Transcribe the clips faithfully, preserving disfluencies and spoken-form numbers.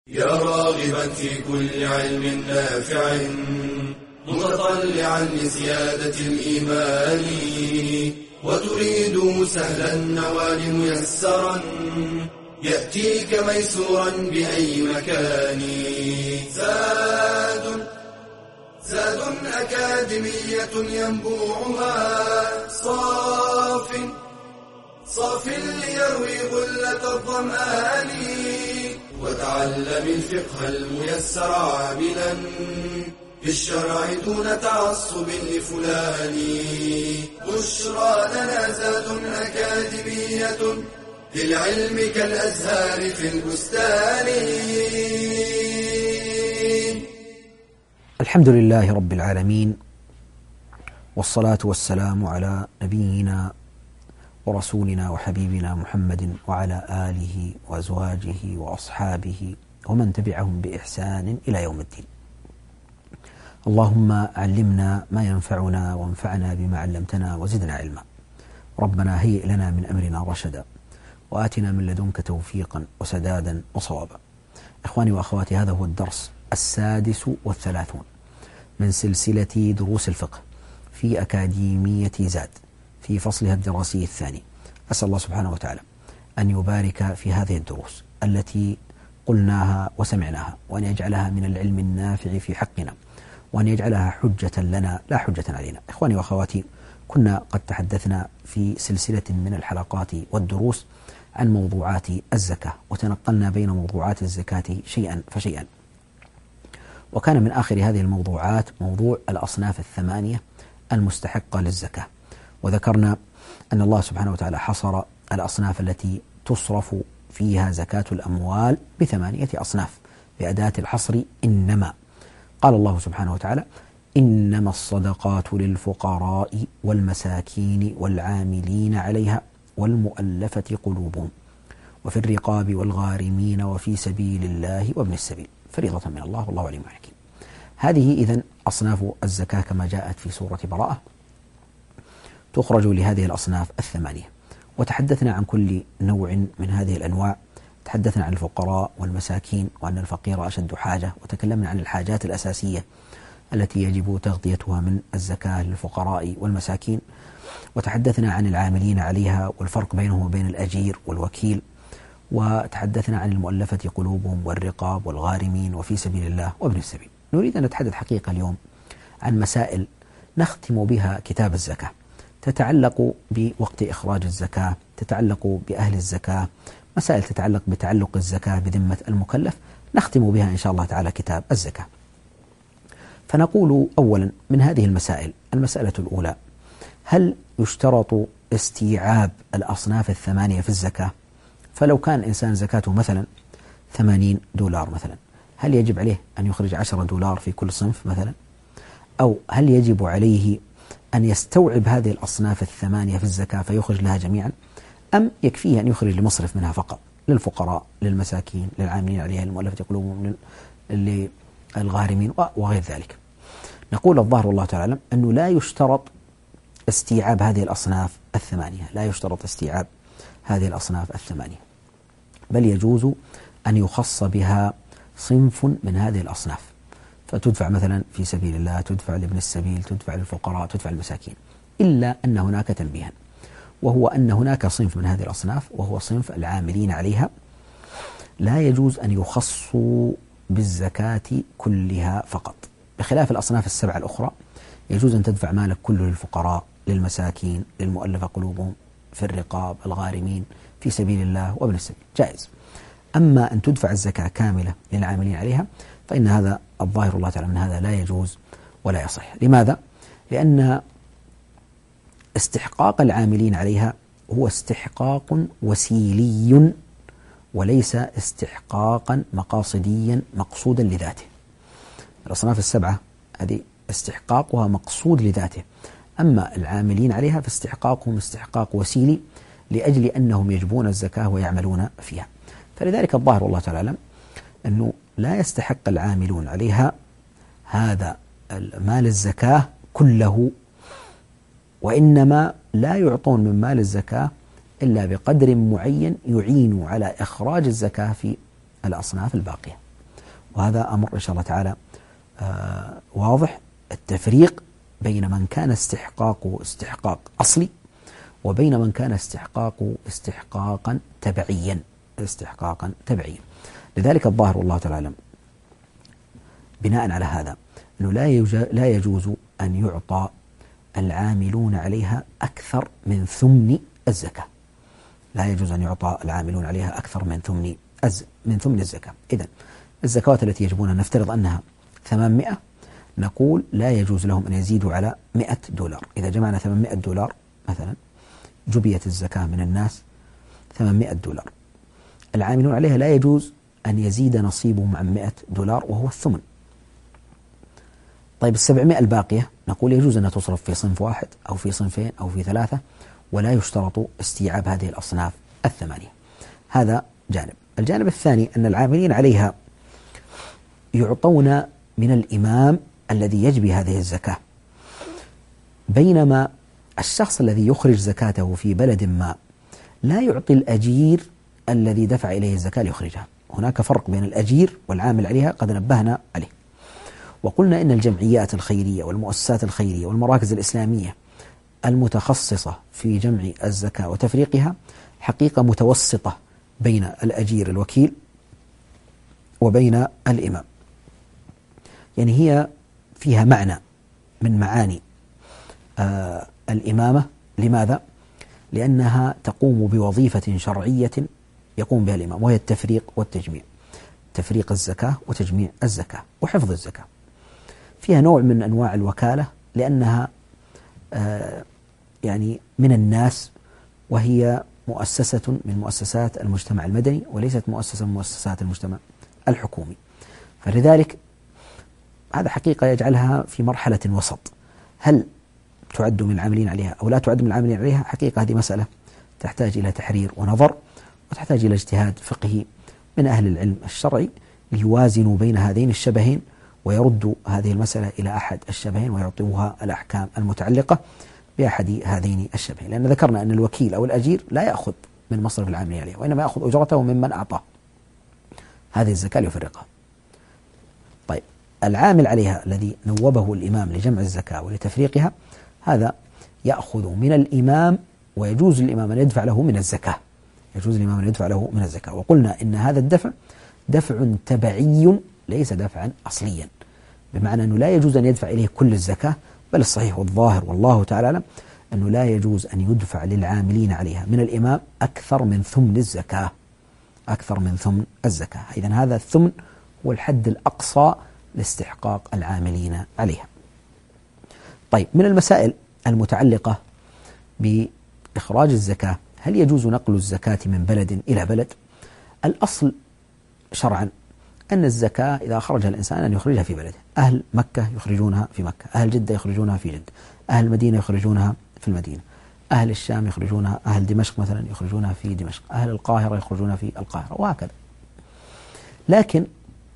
يا راغبا في كل علم نافع متطلعا لزيادة الإيمان وتريد سهلا النوال ميسرا يأتيك ميسورا بأي مكان. زاد زاد أكاديمية ينبوعها صاف صاف ليروي غلة الظمآن وتعلم الفقه الميسر عاملا في الشرع دون تعصب لفلان. بشرى لنا زاد أكاديمية للعلم كالأزهار في البستان. الحمد لله رب العالمين، والصلاة والسلام على نبينا ورسولنا وحبيبنا محمد وعلى آله وأزواجه وأصحابه ومن تبعهم بإحسان إلى يوم الدين. اللهم علمنا ما ينفعنا وانفعنا بما علمتنا وزدنا علما. ربنا هيئ لنا من أمرنا رشدا وآتنا من لدنك توفيقا وسدادا وصوابا. إخواني وأخواتي، هذا هو الدرس السادس والثلاثون من سلسلة دروس الفقه في أكاديمية زاد في فصلها الدراسي الثاني. أسأل الله سبحانه وتعالى أن يبارك في هذه الدروس التي قلناها وسمعناها، وأن يجعلها من العلم النافع في حقنا، وأن يجعلها حجة لنا لا حجة علينا. إخواني وأخواتي، كنا قد تحدثنا في سلسلة من الحلقات والدروس عن موضوعات الزكاة، وتنقلنا بين موضوعات الزكاة شيئا فشيئا، وكان من آخر هذه الموضوعات موضوع الأصناف الثمانية المستحقة للزكاة. وذكرنا أن الله سبحانه وتعالى حصر الأصناف التي تصرف فيها زكاة الأموال بثمانية أصناف بأداة الحصر إنما. قال الله سبحانه وتعالى: إنما الصدقات للفقراء والمساكين والعاملين عليها والمؤلفة قلوبهم وفي الرقاب والغارمين وفي سبيل الله وابن السبيل فريضة من الله والله عليم حكيم. هذه إذن أصناف الزكاة كما جاءت في سورة براءة، تخرج لهذه الأصناف الثمانية. وتحدثنا عن كل نوع من هذه الأنواع، تحدثنا عن الفقراء والمساكين وأن الفقير أشد حاجة، وتكلمنا عن الحاجات الأساسية التي يجب تغطيتها من الزكاة للفقراء والمساكين، وتحدثنا عن العاملين عليها والفرق بينهم وبين الأجير والوكيل، وتحدثنا عن المؤلفة قلوبهم والرقاب والغارمين وفي سبيل الله وابن السبيل. نريد أن نتحدث حقيقة اليوم عن مسائل نختم بها كتاب الزكاة، تتعلق بوقت إخراج الزكاة، تتعلق بأهل الزكاة، مسائل تتعلق بتعلق الزكاة بذمة المكلف، نختم بها إن شاء الله تعالى كتاب الزكاة. فنقول أولا من هذه المسائل: المسألة الأولى، هل يشترط استيعاب الأصناف الثمانية في الزكاة؟ فلو كان إنسان زكاته مثلا ثمانين دولار مثلا، هل يجب عليه أن يخرج عشرة دولار في كل صنف مثلا؟ أو هل يجب عليه أن يستوعب هذه الأصناف الثمانية في الزكاة فيخرج لها جميعا، أم يكفيه أن يخرج لمصرف منها فقط، للفقراء للمساكين للعاملين عليها المؤلفة قلوبهم للغارمين وغير ذلك؟ نقول الظاهر والله تعالى أعلم أنه لا يشترط استيعاب هذه الأصناف الثمانية، لا يشترط استيعاب هذه الأصناف الثمانية، بل يجوز أن يخص بها صنف من هذه الأصناف، فتدفع مثلا في سبيل الله، تدفع لابن السبيل، تدفع للفقراء، تدفع للمساكين، إلا أن هناك تنبيها، وهو أن هناك صنف من هذه الأصناف وهو صنف العاملين عليها لا يجوز أن يخصوا بالزكاة كلها فقط، بخلاف الأصناف السبعة الأخرى يجوز أن تدفع مالك كله للفقراء للمساكين للمؤلفة قلوبهم في الرقاب الغارمين في سبيل الله وابن السبيل، جائز. أما أن تدفع الزكاة كاملة للعاملين عليها فإن هذا الظاهر الله تعالى من هذا لا يجوز ولا يصح. لماذا؟ لأن استحقاق العاملين عليها هو استحقاق وسيلي وليس استحقاقا مقاصديا مقصودا لذاته. الأصناف السبعة هذه استحقاقها مقصود لذاته، أما العاملين عليها فاستحقاقهم استحقاق وسيلي لأجل أنهم يجبون الزكاة ويعملون فيها. فلذلك الظاهر والله تعالى أعلم أنه لا يستحق العاملون عليها هذا مال الزكاة كله، وإنما لا يعطون من مال الزكاة إلا بقدر معين يعين على إخراج الزكاة في الأصناف الباقية. وهذا أمر إن شاء الله تعالى آه واضح، التفريق بين من كان استحقاقه استحقاق أصلي وبين من كان استحقاقه استحقاقا تبعيا استحقاقا تبعيا. لذلك الظاهر والله تعالى أعلم بناء على هذا أنه لا لا يجوز أن يعطى العاملون عليها أكثر من ثمن الزكاة. لا يجوز أن يعطى العاملون عليها أكثر من ثمن من ثمن الزكاة. إذن الزكوات التي يجبونها نفترض أنها ثمانمائة، نقول لا يجوز لهم أن يزيدوا على مئة دولار. إذا جمعنا ثمانمائة دولار مثلا جبيت الزكاة من الناس ثمانمائة دولار، العاملون عليها لا يجوز أن يزيد نصيبهم عن مئة دولار وهو الثمن. طيب السبعمائة الباقية نقول يجوز أنها تصرف في صنف واحد أو في صنفين أو في ثلاثة، ولا يشترط استيعاب هذه الأصناف الثمانية. هذا جانب. الجانب الثاني أن العاملين عليها يعطون من الإمام الذي يجبي هذه الزكاة، بينما الشخص الذي يخرج زكاته في بلد ما لا يعطي الأجير الذي دفع إليه الزكاة ليخرجها. هناك فرق بين الأجير والعامل عليها قد نبهنا عليه، وقلنا إن الجمعيات الخيرية والمؤسسات الخيرية والمراكز الإسلامية المتخصصة في جمع الزكاة وتفريقها حقيقة متوسطة بين الأجير الوكيل وبين الإمام، يعني هي فيها معنى من معاني آه الإمامة. لماذا؟ لأنها تقوم بوظيفة شرعية يقوم بها الإمام، وهي التفريق والتجميع، تفريق الزكاة وتجميع الزكاة وحفظ الزكاة. فيها نوع من أنواع الوكالة لأنها آه يعني من الناس، وهي مؤسسة من مؤسسات المجتمع المدني وليست مؤسسة من مؤسسات المجتمع الحكومي. فلذلك هذا حقيقة يجعلها في مرحلة وسط. هل تعد من العاملين عليها أو لا تعد من العاملين عليها؟ حقيقة هذه مسألة تحتاج إلى تحرير ونظر، وتحتاج إلى اجتهاد فقهي من أهل العلم الشرعي ليوازنوا بين هذين الشبهين ويردوا هذه المسألة إلى أحد الشبهين ويعطوها الأحكام المتعلقة بأحد هذين الشبهين. لأن ذكرنا أن الوكيل أو الأجير لا يأخذ من مصرف العاملين عليه، وإنما يأخذ أجرته ممن أعطاه هذه الزكاة ليفرقها. طيب العامل عليها الذي نوبه الإمام لجمع الزكاة ولتفريقها، هذا يأخذ من الإمام، ويجوز للإمام أن يدفع له من الزكاة، يجوز للإمام أن يدفع له من الزكاة. وقلنا إن هذا الدفع دفع تبعي ليس دفعا أصليا، بمعنى أنه لا يجوز أن يدفع إليه كل الزكاة، بل الصحيح والظاهر والله تعالى أعلم أنه لا يجوز أن يدفع للعاملين عليها من الإمام أكثر من ثمن الزكاة، أكثر من ثمن الزكاة. إذن هذا الثمن هو الحد الأقصى لاستحقاق العاملين عليها. طيب من المسائل المتعلقة بإخراج الزكاة، هل يجوز نقل الزكاة من بلد إلى بلد؟ الأصل شرعا أن الزكاة إذا خرجها الإنسان أن يخرجها في بلده. أهل مكة يخرجونها في مكة، أهل جدة يخرجونها في جدة، أهل المدينة يخرجونها في المدينة، أهل الشام يخرجونها، أهل دمشق مثلا يخرجونها في دمشق، أهل القاهرة يخرجونها في القاهرة، وهكذا. لكن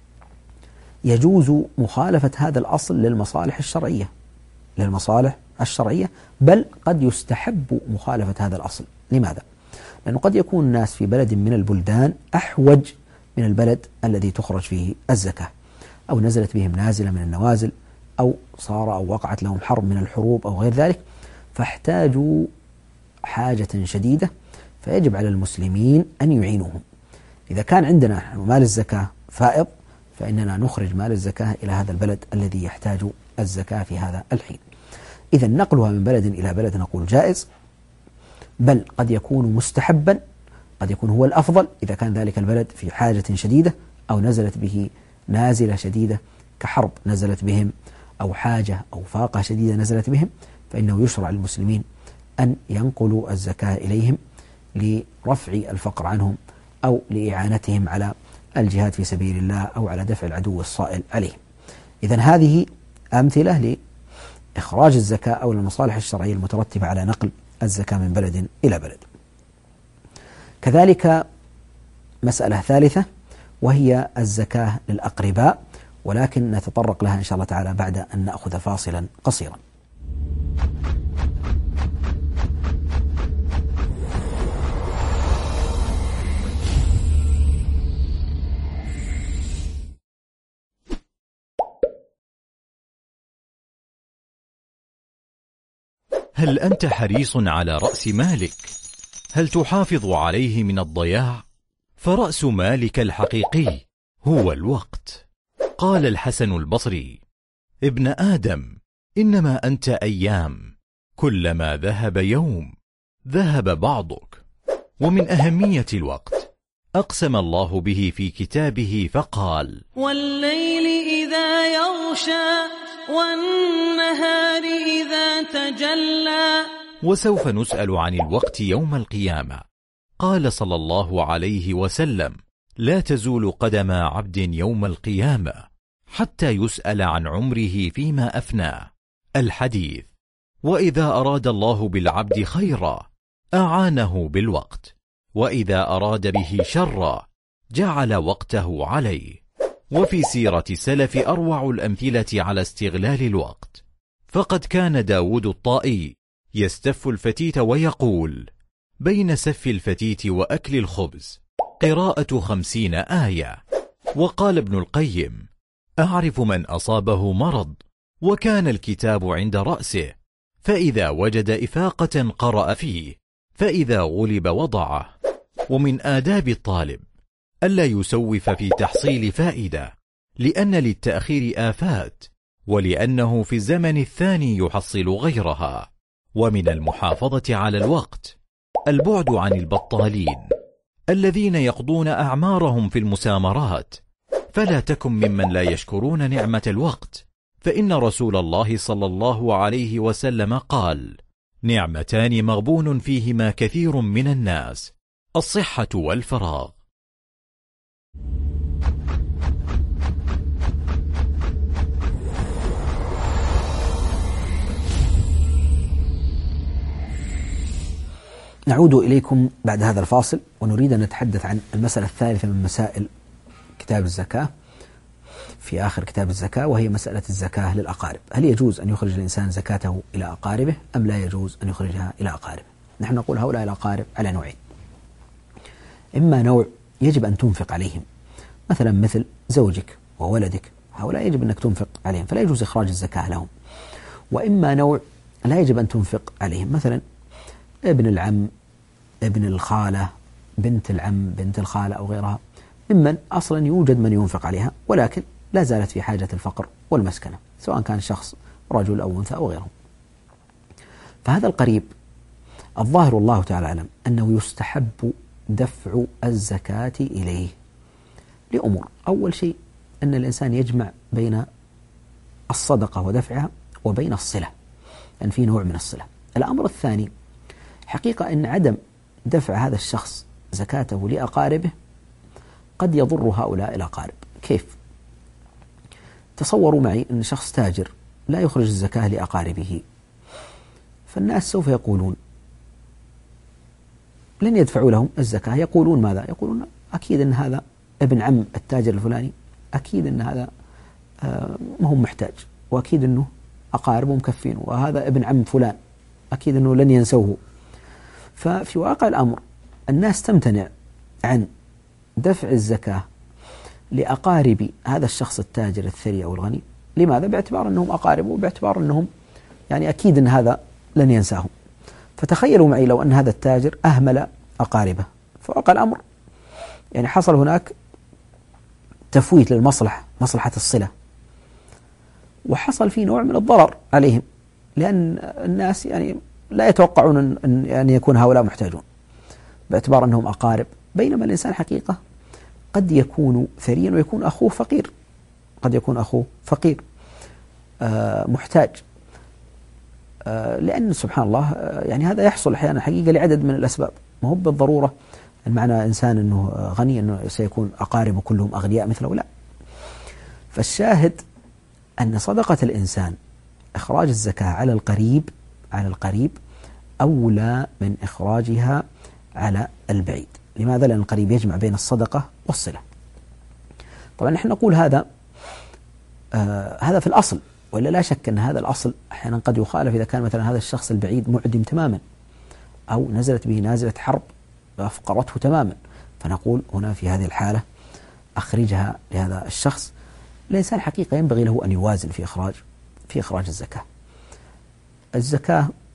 يجوز مخالفة هذا الأصل للمصالح الشرعية، للمصالح الشرعية، بل قد يستحب مخالفة هذا الأصل. لماذا؟ لأنه قد يكون الناس في بلد من البلدان أحوج من البلد الذي تخرج فيه الزكاة، أو نزلت بهم نازلة من النوازل، أو صار أو وقعت لهم حرب من الحروب أو غير ذلك، فاحتاجوا حاجة شديدة، فيجب على المسلمين أن يعينوهم. إذا كان عندنا مال الزكاة فائض، فإننا نخرج مال الزكاة إلى هذا البلد الذي يحتاج الزكاة في هذا الحين. إذا نقلها من بلد إلى بلد نقول جائز، بل قد يكون مستحبا، قد يكون هو الأفضل إذا كان ذلك البلد في حاجة شديدة، أو نزلت به نازلة شديدة كحرب نزلت بهم، أو حاجة أو فاقة شديدة نزلت بهم، فإنه يشرع للمسلمين أن ينقلوا الزكاة إليهم لرفع الفقر عنهم، أو لإعانتهم على الجهاد في سبيل الله، أو على دفع العدو الصائل عليهم. إذن هذه أمثلة لإخراج الزكاة أو المصالح الشرعية المترتبة على نقل الزكاة من بلد إلى بلد. كذلك مسألة ثالثة وهي الزكاة للأقرباء، ولكن نتطرق لها إن شاء الله تعالى بعد أن نأخذ فاصلا قصيرا. هل أنت حريص على رأس مالك؟ هل تحافظ عليه من الضياع؟ فرأس مالك الحقيقي هو الوقت. قال الحسن البصري: ابن آدم، إنما أنت أيام، كلما ذهب يوم ذهب بعضك. ومن أهمية الوقت أقسم الله به في كتابه فقال: والليل إذا يغشى والنهار إذا تجلى. وسوف نسأل عن الوقت يوم القيامة. قال صلى الله عليه وسلم: لا تزول قدم عبد يوم القيامة حتى يسأل عن عمره فيما أفناه. الحديث. وإذا أراد الله بالعبد خيرا أعانه بالوقت، وإذا أراد به شرا جعل وقته عليه. وفي سيرة السلف أروع الأمثلة على استغلال الوقت، فقد كان داود الطائي يستف الفتيت ويقول: بين سف الفتيت وأكل الخبز قراءة خمسين آية. وقال ابن القيم: أعرف من أصابه مرض وكان الكتاب عند رأسه، فإذا وجد إفاقة قرأ فيه، فإذا غلب وضعه. ومن آداب الطالب ألا يسوف في تحصيل فائدة، لأن للتأخير آفات، ولأنه في الزمن الثاني يحصل غيرها. ومن المحافظة على الوقت البعد عن البطالين الذين يقضون أعمارهم في المسامرات، فلا تكن ممن لا يشكرون نعمة الوقت، فإن رسول الله صلى الله عليه وسلم قال: نعمتان مغبون فيهما كثير من الناس، الصحة والفراغ. نعود إليكم بعد هذا الفاصل، ونريد أن نتحدث عن المسألة الثالثة من مسائل كتاب الزكاة في آخر كتاب الزكاة، وهي مسألة الزكاة للأقارب. هل يجوز أن يخرج الإنسان زكاته إلى أقاربه أم لا يجوز أن يخرجها إلى أقاربه؟ نحن نقول هؤلاء الأقارب على نوعين: إما نوع يجب أن تنفق عليهم، مثلا مثل زوجك وولدك، هؤلاء يجب أنك تنفق عليهم فلا يجوز إخراج الزكاة لهم. وإما نوع لا يجب أن تنفق عليهم، مثلا ابن العم، ابن الخالة، بنت العم، بنت الخالة أو غيرها، ممن أصلا يوجد من ينفق عليها ولكن لا زالت في حاجة الفقر والمسكنة، سواء كان شخص رجل أو أنثى أو غيرهم. فهذا القريب الظاهر الله تعالى أعلم أنه يستحب دفع الزكاة إليه لأمور. أول شيء أن الإنسان يجمع بين الصدقة ودفعها وبين الصلة، أن في نوع من الصلة. الأمر الثاني حقيقة أن عدم دفع هذا الشخص زكاته لأقاربه قد يضر هؤلاء الأقارب. كيف؟ تصوروا معي أن شخص تاجر لا يخرج الزكاة لأقاربه، فالناس سوف يقولون لن يدفعوا لهم الزكاة. يقولون ماذا؟ يقولون أكيد أن هذا ابن عم التاجر الفلاني، أكيد أن هذا ما هو محتاج، وأكيد أنه أقاربه مكفين، وهذا ابن عم فلان أكيد أنه لن ينسوه. ففي واقع الأمر الناس تمتنع عن دفع الزكاة لأقارب هذا الشخص التاجر الثري أو الغني. لماذا؟ باعتبار أنهم أقاربه، وباعتبار أنهم يعني أكيد أن هذا لن ينساهم. فتخيلوا معي لو أن هذا التاجر أهمل أقاربه، فواقع الأمر يعني حصل هناك تفويت للمصلحة، مصلحة الصلة، وحصل في نوع من الضرر عليهم، لأن الناس يعني لا يتوقعون أن يعني يكون هؤلاء محتاجون باعتبار أنهم أقارب، بينما الإنسان حقيقة قد يكون ثريا ويكون أخوه فقير، قد يكون أخوه فقير آه محتاج، آه لأن سبحان الله آه يعني هذا يحصل أحيانا حقيقة لعدد من الأسباب، ما هو بالضرورة المعنى إنسان أنه غني أنه سيكون أقاربه كلهم أغنياء مثله، لا. فالشاهد أن صدقة الإنسان إخراج الزكاة على القريب على القريب أولى من إخراجها على البعيد. لماذا؟ لأن القريب يجمع بين الصدقة والصلة. طبعا نحن نقول هذا آه هذا في الأصل، ولا لا شك أن هذا الأصل أحيانا قد يخالف إذا كان مثلا هذا الشخص البعيد معدم تماما، أو نزلت به نازلة حرب فأفقرته تماما، فنقول هنا في هذه الحالة أخرجها لهذا الشخص. الإنسان حقيقة ينبغي له أن يوازن في إخراج في إخراج الزكاة. الزكاة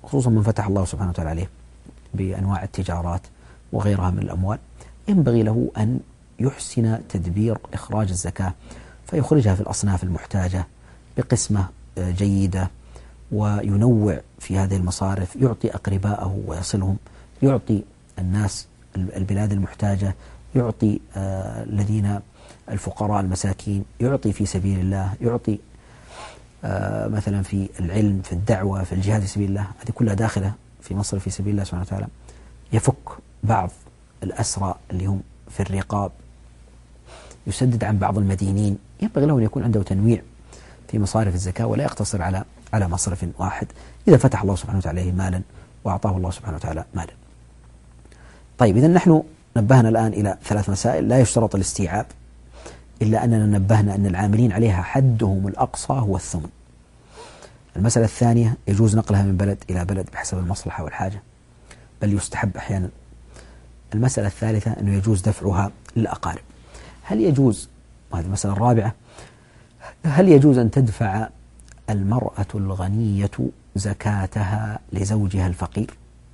خصوصا من فتح الله سبحانه وتعالى عليه بأنواع التجارات وغيرها من الأموال، ينبغي له أن يحسن تدبير إخراج الزكاة، فيخرجها في الأصناف المحتاجة بقسمة جيدة، وينوع في هذه المصارف، يعطي أقرباءه ويصلهم، يعطي الناس البلاد المحتاجة، يعطي آه الذين الفقراء المساكين، يعطي في سبيل الله، يعطي آه مثلا في العلم، في الدعوة، في الجهاد في سبيل الله، هذه كلها داخلة في مصرف في سبيل الله سبحانه وتعالى. يفك بعض الأسرى اللي هم في الرقاب، يسدد عن بعض المدينين، ينبغي له أن يكون عنده تنويع في مصارف الزكاة ولا يقتصر على على مصرف واحد إذا فتح الله سبحانه وتعالى مالا وأعطاه الله سبحانه وتعالى مالا. طيب، إذا نحن نبهنا الآن إلى ثلاث مسائل لا يشترط الاستيعاب، إلا أننا نبهنا أن العاملين عليها حدهم الأقصى هو الثمن. المسألة الثانية، يجوز نقلها من بلد إلى بلد بحسب المصلحة والحاجة، بل يستحب أحيانا. المسألة الثالثة أنه يجوز دفعها للأقارب. هل يجوز، وهذه المسألة الرابعة، هل يجوز أن تدفع المرأة الغنية زكاتها لزوجها الفقير؟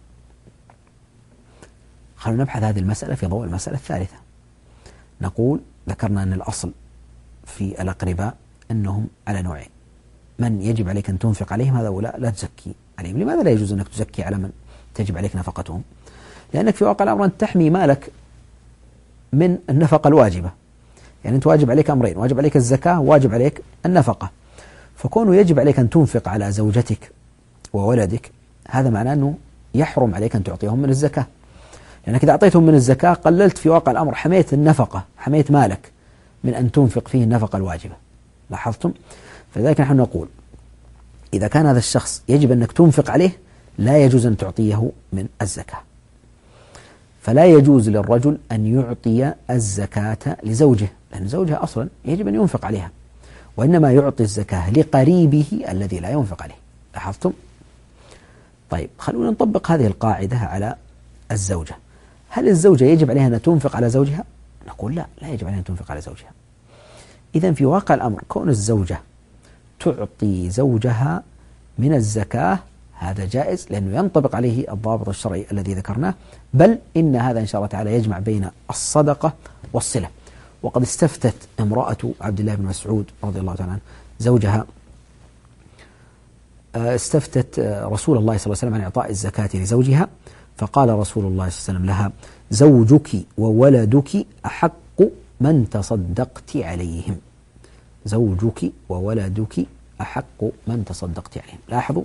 خلونا نبحث هذه المسألة في ضوء المسألة الثالثة. نقول ذكرنا أن الأصل في الأقرباء أنهم على نوعين: من يجب عليك أن تنفق عليهم هذا ولا لا تزكي عليهم. لماذا لا يجوز أنك تزكي على من تجب عليك نفقتهم؟ لأنك في واقع الأمر أن تحمي مالك من النفقة الواجبة. يعني أنت واجب عليك أمرين: واجب عليك الزكاة، واجب عليك النفقة. فكونه يجب عليك أن تنفق على زوجتك وولدك، هذا معناه أنه يحرم عليك أن تعطيهم من الزكاة، لأنك إذا أعطيتهم من الزكاة قللت في واقع الأمر، حميت النفقة، حميت مالك من أن تنفق فيه النفقة الواجبة. لاحظتم؟ فلذلك نحن نقول إذا كان هذا الشخص يجب أنك تنفق عليه، لا يجوز أن تعطيه من الزكاة. فلا يجوز للرجل أن يعطي الزكاة لزوجه، لأن زوجها أصلا يجب أن ينفق عليها، وإنما يعطي الزكاة لقريبه الذي لا ينفق عليه. لاحظتم؟ طيب، خلونا نطبق هذه القاعدة على الزوجة. هل الزوجة يجب عليها أن تنفق على زوجها؟ نقول لا، لا يجب عليها أن تنفق على زوجها. إذن في واقع الأمر كون الزوجة تعطي زوجها من الزكاة هذا جائز، لأنه ينطبق عليه الضابط الشرعي الذي ذكرناه، بل إن هذا إن شاء الله تعالى يجمع بين الصدقة والصلة. وقد استفتت امرأة عبد الله بن مسعود رضي الله تعالى عنه زوجها، استفتت رسول الله صلى الله عليه وسلم عن إعطاء الزكاة لزوجها، فقال رسول الله صلى الله عليه وسلم لها: زوجك وولدك أحق من تصدقت عليهم. زوجك وولدك أحق من تصدقت عليهم. لاحظوا،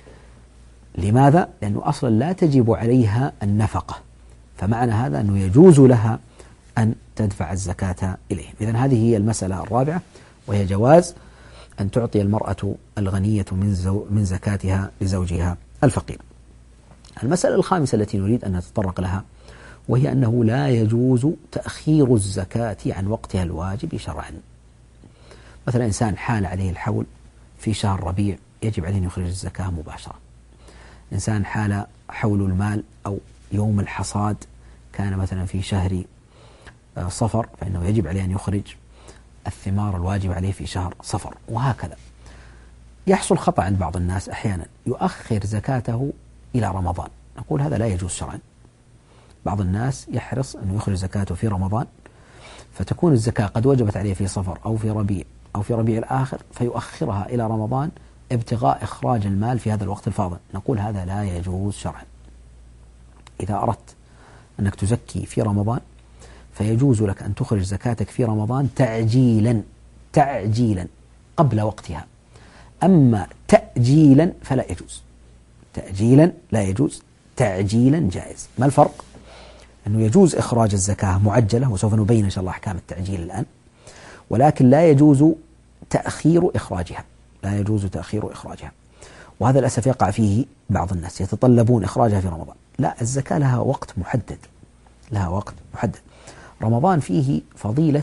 لماذا؟ لأنه أصلا لا تجب عليها النفقة، فمعنى هذا أنه يجوز لها أن تدفع الزكاة إليهم. إذن هذه هي المسألة الرابعة، وهي جواز أن تعطي المرأة الغنية من, زو من زكاتها لزوجها الفقير. المسألة الخامسة التي نريد أن نتطرق لها، وهي أنه لا يجوز تأخير الزكاة عن وقتها الواجب شرعا. مثلا إنسان حال عليه الحول في شهر ربيع، يجب عليه أن يخرج الزكاة مباشرة. إنسان حال حول المال أو يوم الحصاد كان مثلا في شهر صفر، فإنه يجب عليه أن يخرج الثمار الواجب عليه في شهر صفر، وهكذا. يحصل خطأ عند بعض الناس أحيانا يؤخر زكاته إلى رمضان، نقول هذا لا يجوز شرعا. بعض الناس يحرص أنه يخرج زكاته في رمضان، فتكون الزكاة قد وجبت عليه في صفر أو في ربيع أو في ربيع الآخر، فيؤخرها إلى رمضان ابتغاء إخراج المال في هذا الوقت الفاضل، نقول هذا لا يجوز شرعا. إذا أردت أنك تزكي في رمضان فيجوز لك أن تخرج زكاتك في رمضان تعجيلا تعجيلا قبل وقتها، أما تأجيلا فلا يجوز. تأجيلا لا يجوز، تعجيلا جائز. ما الفرق؟ أنه يجوز إخراج الزكاة معجلة، وسوف نبين إن شاء الله أحكام التعجيل الآن، ولكن لا يجوز تأخير إخراجها، لا يجوز تأخير إخراجها. وهذا للأسف يقع فيه بعض الناس، يتطلبون إخراجها في رمضان. لا، الزكاة لها وقت محدد، لها وقت محدد. رمضان فيه فضيلة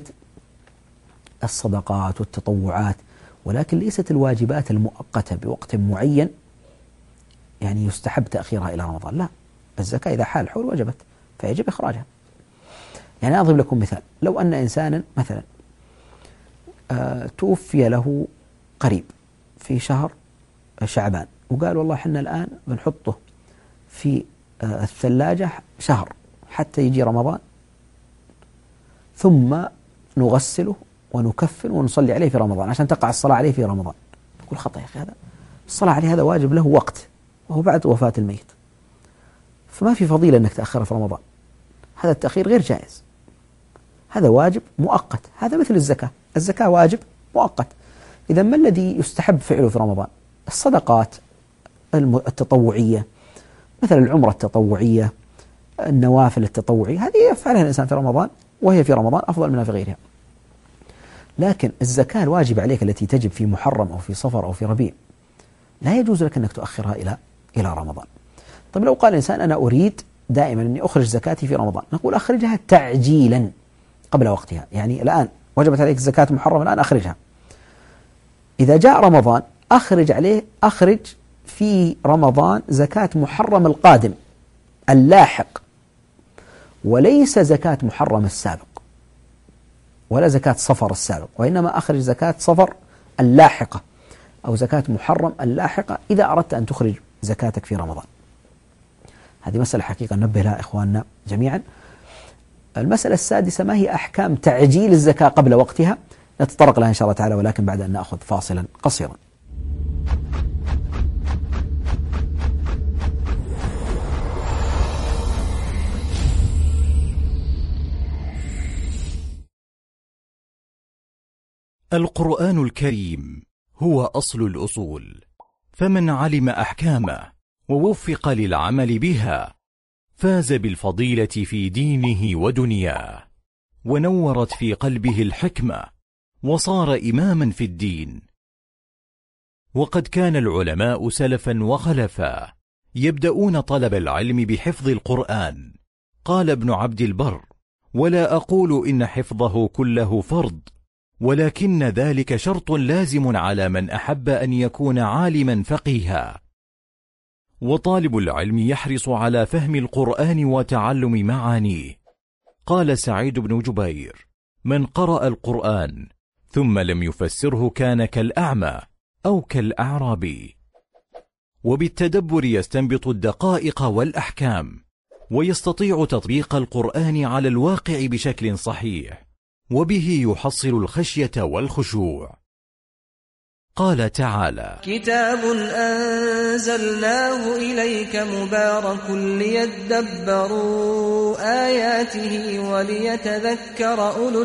الصدقات والتطوعات، ولكن ليست الواجبات المؤقتة بوقت معين يعني يستحب تأخيرها إلى رمضان. لا، الزكاة إذا حال حول وجبت فيجب إخراجها. يعني أضرب لكم مثال: لو أن إنسانا مثلا آه توفي له قريب في شهر شعبان، وقال والله حنا الآن بنحطه في الثلاجة شهر حتى يجي رمضان، ثم نغسله ونكفن ونصلي عليه في رمضان عشان تقع الصلاة عليه في رمضان. نقول خطأ يا أخي، هذا الصلاة عليه هذا واجب له وقت وهو بعد وفاة الميت، فما في فضيلة أنك تأخره في رمضان. هذا التأخير غير جائز، هذا واجب مؤقت. هذا مثل الزكاة، الزكاة واجب مؤقت. إذا ما الذي يستحب فعله في رمضان؟ الصدقات التطوعية، مثل العمرة التطوعية، النوافل التطوعية، هذه يفعلها الإنسان في رمضان وهي في رمضان أفضل منها في غيرها. لكن الزكاة الواجب عليك التي تجب في محرم أو في صفر أو في ربيع لا يجوز لك أنك تؤخرها إلى إلى رمضان. طيب لو قال الإنسان أنا أريد دائما أني أخرج زكاتي في رمضان، نقول أخرجها تعجيلا قبل وقتها، يعني الآن وجبت عليك زكاة محرم، الآن أخرجها. إذا جاء رمضان أخرج عليه، أخرج في رمضان زكاة محرم القادم اللاحق، وليس زكاة محرم السابق ولا زكاة صفر السابق، وإنما أخرج زكاة صفر اللاحقة أو زكاة محرم اللاحقة إذا أردت أن تخرج زكاتك في رمضان. هذه مسألة حقيقة ننبه لها إخواننا جميعا. المسألة السادسة: ما هي أحكام تعجيل الزكاة قبل وقتها؟ نتطرق لها إن شاء الله تعالى، ولكن بعد أن نأخذ فاصلا قصيرا. القرآن الكريم هو أصل الأصول، فمن علم أحكامه ووفق للعمل بها فاز بالفضيلة في دينه ودنياه، ونورت في قلبه الحكمة وصار إماما في الدين. وقد كان العلماء سلفا وخلفا يبدأون طلب العلم بحفظ القرآن. قال ابن عبد البر: ولا أقول إن حفظه كله فرض، ولكن ذلك شرط لازم على من أحب أن يكون عالما فقيها. وطالب العلم يحرص على فهم القرآن وتعلم معانيه. قال سعيد بن جبير: من قرأ القرآن ثم لم يفسره كان كالأعمى أو كالأعرابي. وبالتدبر يستنبط الدقائق والأحكام، ويستطيع تطبيق القرآن على الواقع بشكل صحيح، وبه يحصل الخشية والخشوع. قال تعالى: كتاب أنزلناه إليك مبارك ليدبروا آياته وليتذكر أولو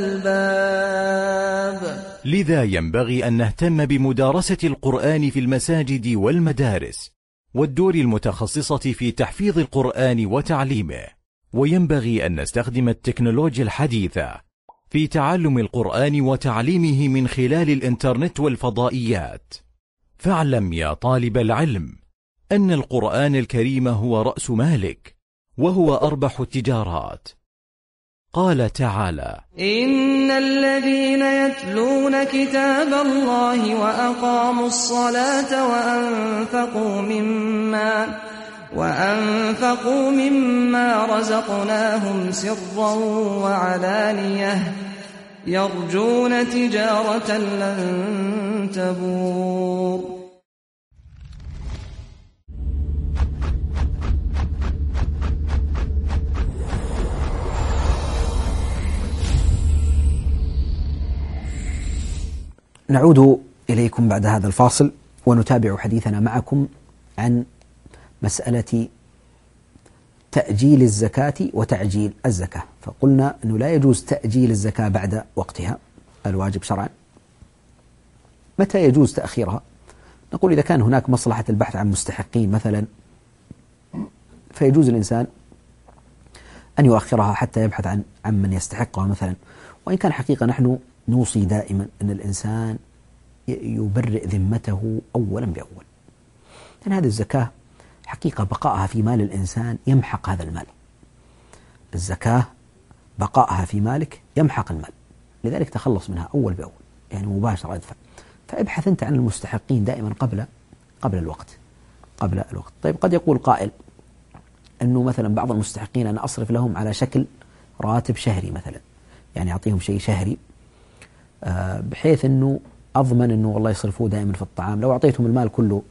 الألباب. لذا ينبغي أن نهتم بمدارسة القرآن في المساجد والمدارس والدور المتخصصة في تحفيظ القرآن وتعليمه، وينبغي أن نستخدم التكنولوجيا الحديثة في تعلم القرآن وتعليمه من خلال الإنترنت والفضائيات. فاعلم يا طالب العلم أن القرآن الكريم هو رأس مالك، وهو أربح التجارات. قال تعالى: إن الذين يتلون كتاب الله وأقاموا الصلاة وأنفقوا مما وأنفقوا مما رزقناهم سرا وعلانية يرجون تجارة لن تبور. نعود إليكم بعد هذا الفاصل ونتابع حديثنا معكم عن مسألة تأجيل الزكاة وتعجيل الزكاة. فقلنا أنه لا يجوز تأجيل الزكاة بعد وقتها الواجب شرعا. متى يجوز تأخيرها؟ نقول إذا كان هناك مصلحة البحث عن مستحقين مثلا، فيجوز الإنسان أن يؤخرها حتى يبحث عن عن من يستحقها مثلا. وإن كان حقيقة نحن نوصي دائما أن الإنسان يبرئ ذمته أولا بأول، لأن هذه الزكاة حقيقة بقائها في مال الإنسان يمحق هذا المال. الزكاة بقائها في مالك يمحق المال، لذلك تخلص منها أول بأول، يعني مباشرة ادفع. فابحث أنت عن المستحقين دائما قبل قبل الوقت قبل الوقت. طيب قد يقول قائل أنه مثلا بعض المستحقين أنا أصرف لهم على شكل راتب شهري مثلا، يعني أعطيهم شيء شهري بحيث أنه أضمن أنه والله يصرفوه دائما في الطعام. لو أعطيتهم المال كله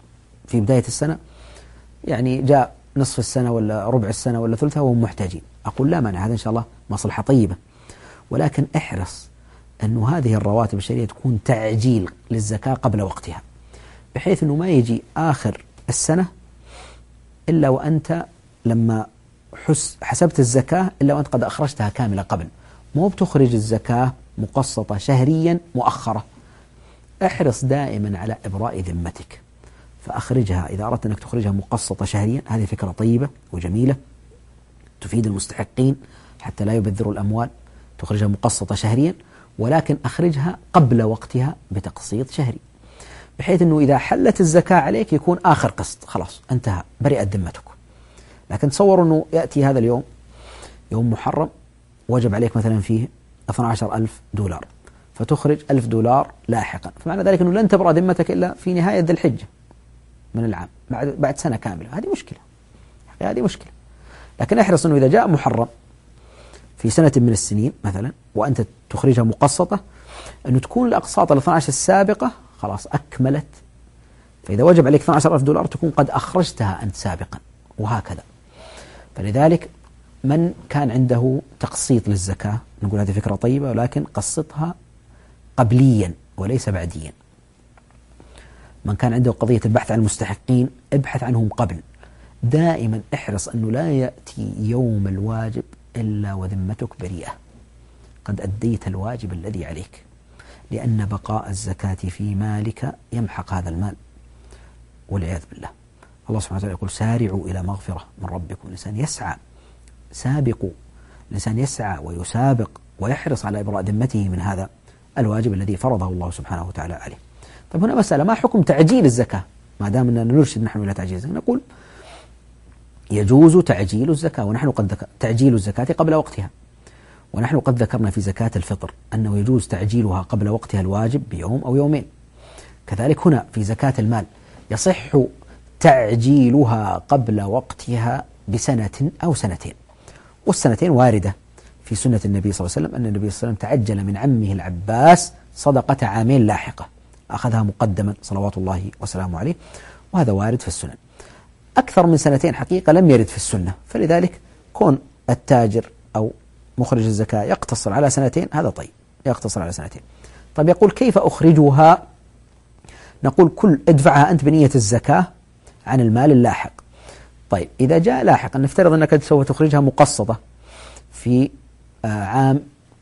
في بداية السنة يعني جاء نصف السنة ولا ربع السنة ولا ثلثها وهم محتاجين، أقول لا مانع، هذا إن شاء الله مصلحة طيبة، ولكن احرص أنه هذه الرواتب الشهرية تكون تعجيل للزكاة قبل وقتها، بحيث أنه ما يجي آخر السنة إلا وأنت لما حس حسبت الزكاة إلا وأنت قد أخرجتها كاملة قبل، مو بتخرج الزكاة مقسطة شهريا مؤخرة. احرص دائما على إبراء ذمتك، فأخرجها إذا أردت أنك تخرجها مقسطة شهريا، هذه فكرة طيبة وجميلة تفيد المستحقين حتى لا يبذروا الأموال، تخرجها مقسطة شهريا، ولكن أخرجها قبل وقتها بتقسيط شهري، بحيث أنه إذا حلت الزكاة عليك يكون آخر قسط، خلاص انتهى، برئت ذمتك. لكن تصور أنه يأتي هذا اليوم يوم محرم وجب عليك مثلا فيه اثني عشر ألف دولار، فتخرج ألف دولار لاحقا، فمعنى ذلك أنه لن تبرأ ذمتك إلا في نهاية ذي الحجة من العام، بعد بعد سنة كاملة. هذه مشكلة، هذه مشكلة. لكن احرص أنه إذا جاء محرم في سنة من السنين مثلا وأنت تخرجها مقسطة، أنه تكون الأقساط ال اثني عشر السابقة خلاص أكملت، فإذا وجب عليك اثني عشر ألف دولار تكون قد أخرجتها أنت سابقا، وهكذا. فلذلك من كان عنده تقسيط للزكاة نقول هذه فكرة طيبة، ولكن قسطها قبليا وليس بعديا. من كان عنده قضية البحث عن المستحقين ابحث عنهم قبل. دائما احرص أنه لا يأتي يوم الواجب إلا وذمتك بريئة، قد أديت الواجب الذي عليك، لأن بقاء الزكاة في مالك يمحق هذا المال والعياذ بالله. الله سبحانه وتعالى يقول سارعوا إلى مغفرة من ربكم. الإنسان يسعى، سابقوا، الإنسان يسعى ويسابق ويحرص على إبراء ذمته من هذا الواجب الذي فرضه الله سبحانه وتعالى عليه. طيب هنا مسألة، ما حكم تعجيل الزكاة؟ ما دام أننا نرشد نحن إلى تعجيل الزكاة، نقول يجوز تعجيل الزكاة، ونحن قد ذكر تعجيل الزكاة قبل وقتها، ونحن قد ذكرنا في زكاة الفطر أنه يجوز تعجيلها قبل وقتها الواجب بيوم أو يومين. كذلك هنا في زكاة المال يصح تعجيلها قبل وقتها بسنة أو سنتين، والسنتين واردة في سنة النبي صلى الله عليه وسلم، أن النبي صلى الله عليه وسلم تعجل من عمه العباس صدقة عامين لاحقة، أخذها مقدما صلوات الله وسلامه عليه، وهذا وارد في السنن. أكثر من سنتين حقيقة لم يرد في السنة، فلذلك كون التاجر أو مخرج الزكاة يقتصر على سنتين هذا طيب، يقتصر على سنتين. طيب يقول كيف أخرجها؟ نقول كل ادفعها أنت بنية الزكاة عن المال اللاحق. طيب إذا جاء لاحقا، نفترض أنك سوف تخرجها مقسطة في عام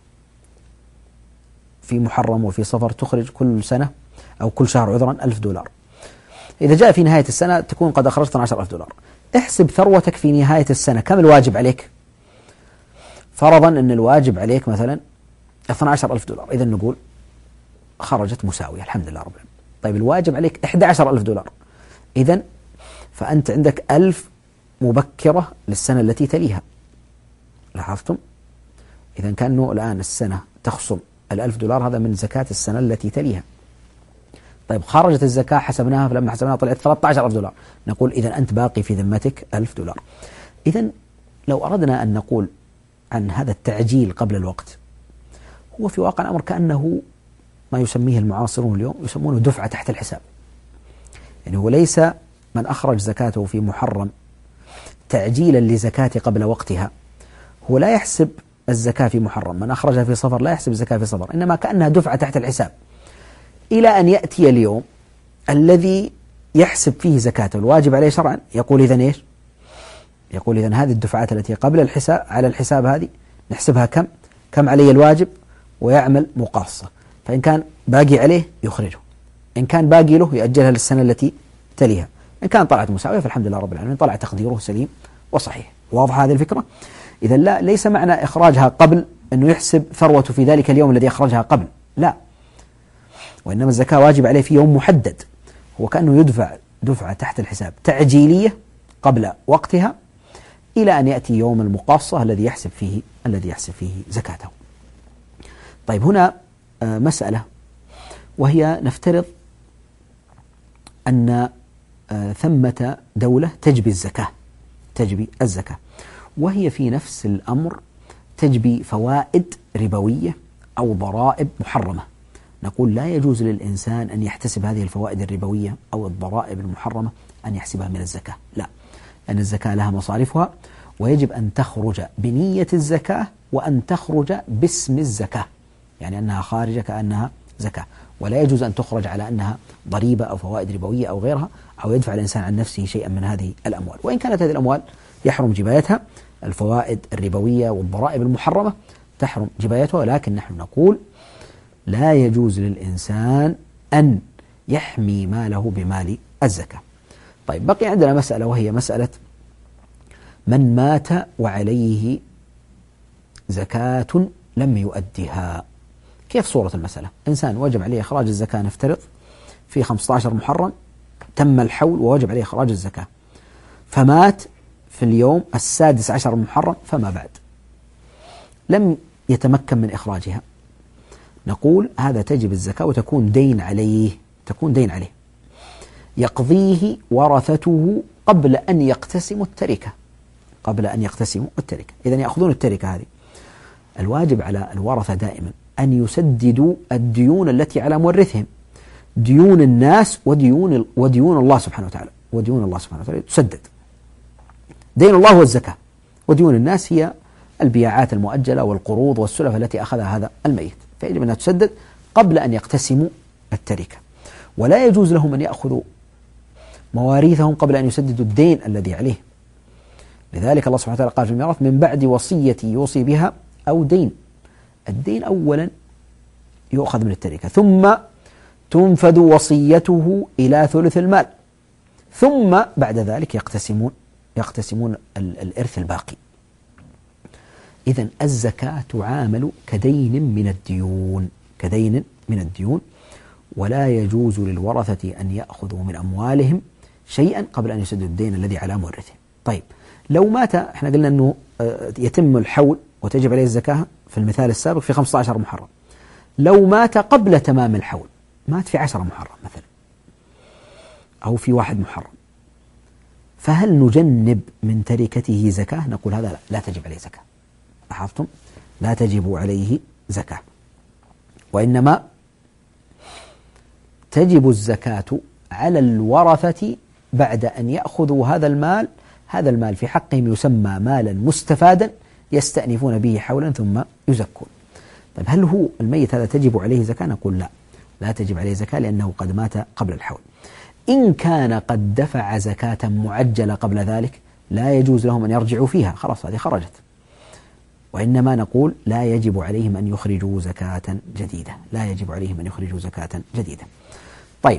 في محرم وفي صفر، تخرج كل سنة أو كل شهر عذرا ألف دولار. إذا جاء في نهاية السنة تكون قد أخرجت اثني عشر ألف دولار. احسب ثروتك في نهاية السنة، كم الواجب عليك؟ فرضا أن الواجب عليك مثلا اثني عشر ألف دولار، إذا نقول خرجت مساوية الحمد لله رب العالمين. طيب الواجب عليك أحد عشر ألف دولار، إذا فأنت عندك ألف مبكرة للسنة التي تليها. لاحظتم؟ إذا كأنه الآن السنة تخصم الألف دولار هذا من زكاة السنة التي تليها. طيب خرجت الزكاة حسبناها، فلما حسبناها طلعت ثلاثة عشر ألف دولار، نقول إذا أنت باقي في ذمتك ألف دولار. إذا لو أردنا أن نقول عن هذا التعجيل قبل الوقت، هو في واقع الأمر كأنه ما يسميه المعاصرون اليوم يسمونه دفعة تحت الحساب. يعني هو ليس من أخرج زكاته في محرم تعجيلا لزكاة قبل وقتها، هو لا يحسب الزكاة في محرم، من أخرجها في صفر لا يحسب الزكاة في صفر، إنما كأنها دفعة تحت الحساب إلى أن يأتي اليوم الذي يحسب فيه زكاته الواجب عليه شرعا، يقول إذن إيش؟ يقول إذن هذه الدفعات التي قبل الحساب على الحساب هذه نحسبها كم؟ كم علي الواجب؟ ويعمل مقاصة، فإن كان باقي عليه يخرجه، إن كان باقي له يأجلها للسنة التي تليها، إن كان طلعت مساوية فالحمد لله رب العالمين، طلع تقديره سليم وصحيح. واضح هذه الفكرة؟ إذا لا، ليس معنى إخراجها قبل أنه يحسب ثروته في ذلك اليوم الذي أخرجها قبل، لا، وإنما الزكاة واجب عليه في يوم محدد، هو كأنه يدفع دفعة تحت الحساب تعجيلية قبل وقتها إلى أن يأتي يوم المقاصة الذي يحسب فيه الذي يحسب فيه زكاته. طيب هنا مسألة، وهي نفترض أن ثمة دولة تجبي الزكاة تجبي الزكاة وهي في نفس الأمر تجبي فوائد ربوية أو ضرائب محرمة. نقول لا يجوز للإنسان أن يحتسب هذه الفوائد الربوية أو الضرائب المحرمة أن يحسبها من الزكاة، لا، لأن الزكاة لها مصارفها، ويجب أن تخرج بنية الزكاة وأن تخرج باسم الزكاة، يعني أنها خارجة كأنها زكاة، ولا يجوز أن تخرج على أنها ضريبة أو فوائد ربوية أو غيرها، أو يدفع الإنسان عن نفسه شيئا من هذه الأموال. وإن كانت هذه الأموال يحرم جبايتها، الفوائد الربوية والضرائب المحرمة تحرم جبايتها، لكن نحن نقول لا يجوز للإنسان أن يحمي ماله بمال الزكاة. طيب، بقي عندنا مسألة، وهي مسألة من مات وعليه زكاة لم يؤدها. كيف صورة المسألة؟ إنسان وجب عليه إخراج الزكاة، نفترض في خمسة عشر محرم تم الحول ووجب عليه إخراج الزكاة، فمات في اليوم السادس عشر محرم فما بعد، لم يتمكن من إخراجها، نقول هذا تجب الزكاة وتكون دين عليه، تكون دين عليه يقضيه ورثته قبل أن يقتسموا التركة، قبل أن يقتسموا التركة، إذن يأخذون التركة هذه. الواجب على الورثة دائما أن يسددوا الديون التي على مورثهم، ديون الناس وديون وديون الله سبحانه وتعالى، وديون الله سبحانه وتعالى تسدد. دين الله هو الزكاة، وديون الناس هي البياعات المؤجلة والقروض والسلف التي أخذها هذا الميت، فيجب أنها تسدد قبل أن يقتسموا التركة. ولا يجوز لهم أن يأخذوا مواريثهم قبل أن يسددوا الدين الذي عليه. لذلك الله سبحانه وتعالى قال في الميراث: من بعد وصية يوصي بها أو دين. الدين أولا يؤخذ من التركة، ثم تنفذ وصيته إلى ثلث المال، ثم بعد ذلك يقتسمون يقتسمون الإرث الباقي. إذن الزكاة تعامل كدين من الديون، كدين من الديون، ولا يجوز للورثة أن يأخذوا من أموالهم شيئا قبل أن يسدوا الدين الذي على مورثه. طيب، لو مات، احنا قلنا أنه يتم الحول وتجب عليه الزكاة في المثال السابق في خمسة عشر محرم، لو مات قبل تمام الحول، مات في عشرة محرم مثلا أو في واحد محرم، فهل نجنب من تركته زكاة؟ نقول هذا لا, لا تجب عليه زكاة. لاحظتم؟ لا تجب عليه زكاة، وإنما تجب الزكاة على الورثة بعد أن يأخذوا هذا المال. هذا المال في حقهم يسمى مالا مستفادا يستأنفون به حولا ثم يزكون. طيب، هل هو الميت هذا تجب عليه زكاة؟ نقول لا، لا تجب عليه زكاة لأنه قد مات قبل الحول. إن كان قد دفع زكاة معجلة قبل ذلك لا يجوز لهم أن يرجعوا فيها، خلاص هذه خرجت، وإنما نقول لا يجب عليهم أن يخرجوا زكاة جديدة، لا يجب عليهم أن يخرجوا زكاة جديدة. طيب،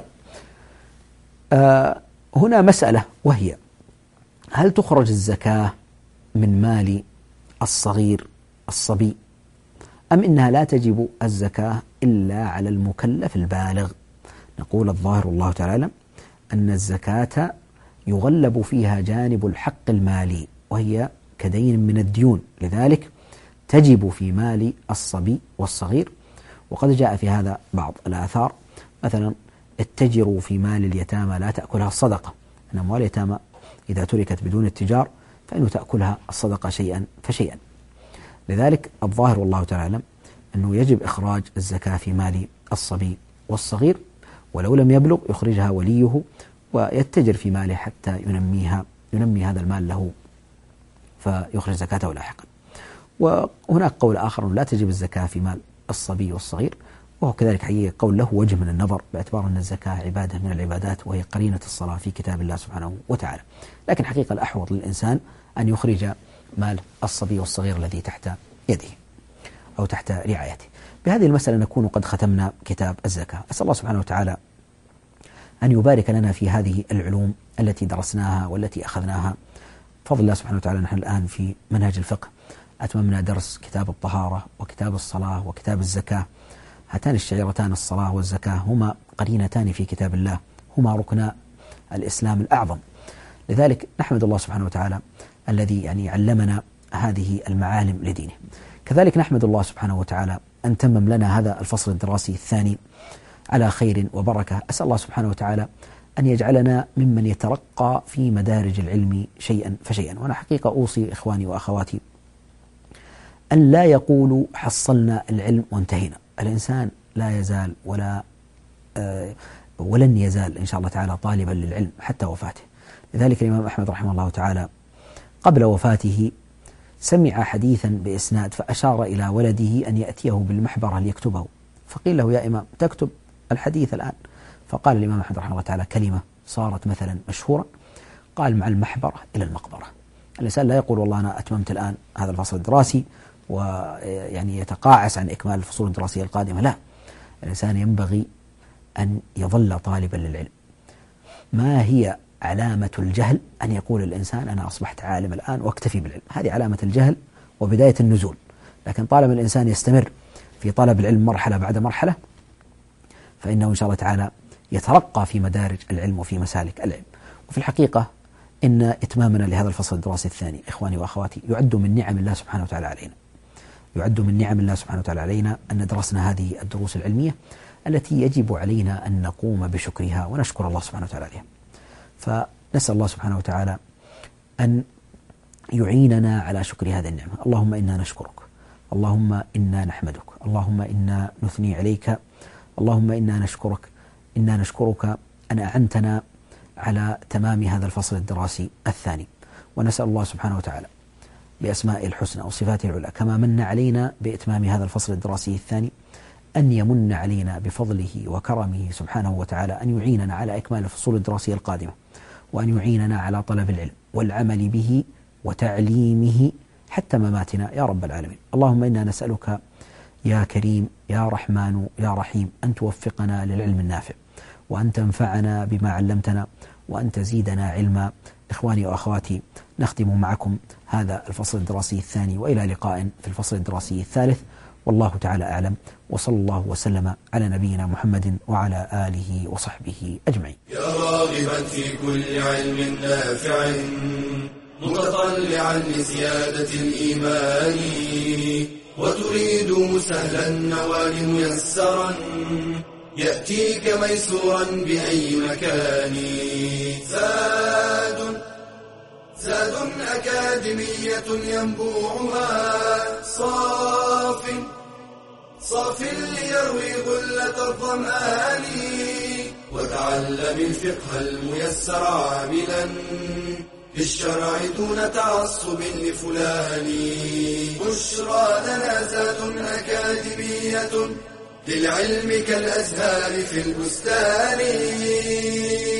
آه هنا مسألة، وهي هل تخرج الزكاة من مال الصغير الصبي، أم إنها لا تجب الزكاة إلا على المكلف البالغ؟ نقول الظاهر الله تعالى أن الزكاة يغلب فيها جانب الحق المالي، وهي كدين من الديون، لذلك تجب في مال الصبي والصغير. وقد جاء في هذا بعض الآثار، مثلا: اتجروا في مال اليتامى لا تأكلها الصدقة، أن أموال اليتامى إذا تركت بدون التجار فإنه تأكلها الصدقة شيئا فشيئا. لذلك الظاهر والله تعالى أنه يجب إخراج الزكاة في مال الصبي والصغير، ولو لم يبلغ يخرجها وليه ويتجر في ماله حتى ينميها ينمي هذا المال له فيخرج زكاته لاحقا. وهناك قول آخر لا تجب الزكاة في مال الصبي والصغير، وهو كذلك حقيقة قول له وجه من النظر، باعتبار أن الزكاة عبادة من العبادات وهي قرينة الصلاة في كتاب الله سبحانه وتعالى. لكن حقيقة الأحوط للإنسان أن يخرج مال الصبي والصغير الذي تحت يده أو تحت رعايته. بهذه المسألة نكون قد ختمنا كتاب الزكاة. أسأل الله سبحانه وتعالى أن يبارك لنا في هذه العلوم التي درسناها والتي أخذناها. فضل الله سبحانه وتعالى نحن الآن في منهج الفقه أتممنا درس كتاب الطهارة وكتاب الصلاة وكتاب الزكاة. هاتان الشعيرتان الصلاة والزكاة هما قرينتان في كتاب الله، هما ركنا الإسلام الأعظم. لذلك نحمد الله سبحانه وتعالى الذي يعني علمنا هذه المعالم لدينه. كذلك نحمد الله سبحانه وتعالى أن تمم لنا هذا الفصل الدراسي الثاني على خير وبركة. أسأل الله سبحانه وتعالى أن يجعلنا ممن يترقى في مدارج العلم شيئا فشيئا. وأنا حقيقة أوصي إخواني وأخواتي أن لا يقولوا حصلنا العلم وانتهينا. الإنسان لا يزال ولا آه ولن يزال إن شاء الله تعالى طالبا للعلم حتى وفاته. لذلك الإمام أحمد رحمه الله تعالى قبل وفاته سمع حديثا بإسناد فأشار إلى ولده أن يأتيه بالمحبرة ليكتبه، فقيل له يا إمام تكتب الحديث الآن؟ فقال الإمام أحمد رحمه الله تعالى كلمة صارت مثلا مشهورة، قال مع المحبرة إلى المقبرة. الإنسان لا يقول والله أنا أتممت الآن هذا الفصل الدراسي ويعني يتقاعس عن إكمال الفصول الدراسية القادمة، لا، الإنسان ينبغي أن يظل طالبا للعلم. ما هي علامة الجهل؟ أن يقول الإنسان أنا أصبحت عالم الآن واكتفي بالعلم، هذه علامة الجهل وبداية النزول. لكن طالما الإنسان يستمر في طلب العلم مرحلة بعد مرحلة فإنه إن شاء الله تعالى يترقى في مدارج العلم وفي مسالك العلم. وفي الحقيقة إن إتمامنا لهذا الفصل الدراسي الثاني إخواني وأخواتي يعد من نعم الله سبحانه وتعالى علينا، يعد من نعم الله سبحانه وتعالى علينا أن درسنا هذه الدروس العلمية التي يجب علينا أن نقوم بشكرها ونشكر الله سبحانه وتعالى عليها. فنسأل الله سبحانه وتعالى أن يعيننا على شكر هذه النعمة. اللهم إنا نشكرك، اللهم إنا نحمدك، اللهم إنا نثني عليك، اللهم إنا نشكرك إنا نشكرك أن أعنتنا على تمام هذا الفصل الدراسي الثاني. ونسأل الله سبحانه وتعالى بأسماء الحسنى وصفاته العلى كما من علينا بإتمام هذا الفصل الدراسي الثاني أن يمن علينا بفضله وكرمه سبحانه وتعالى أن يعيننا على إكمال الفصول الدراسية القادمة، وأن يعيننا على طلب العلم والعمل به وتعليمه حتى مماتنا يا رب العالمين. اللهم إنا نسألك يا كريم يا رحمن يا رحيم أن توفقنا للعلم النافع، وأن تنفعنا بما علمتنا، وأن تزيدنا علما. إخواني وأخواتي، نختم معكم هذا الفصل الدراسي الثاني، وإلى لقاء في الفصل الدراسي الثالث، والله تعالى أعلم، وصلى الله وسلم على نبينا محمد وعلى آله وصحبه أجمعين. يا راغبا في كل علم نافع متطلعا لزيادة الإيمان، وتريد سهلا النوال ميسرا يأتيك ميسورا بأي مكان. زاد زاد أكاديمية ينبوعها صاف صاف ليروي غلة الظمآن، وتعلم الفقه الميسر عاملا بالشرع دون تعصب لفلان. بشرى لنا زاد أكاديمية للعلم كالأزهار في البستان.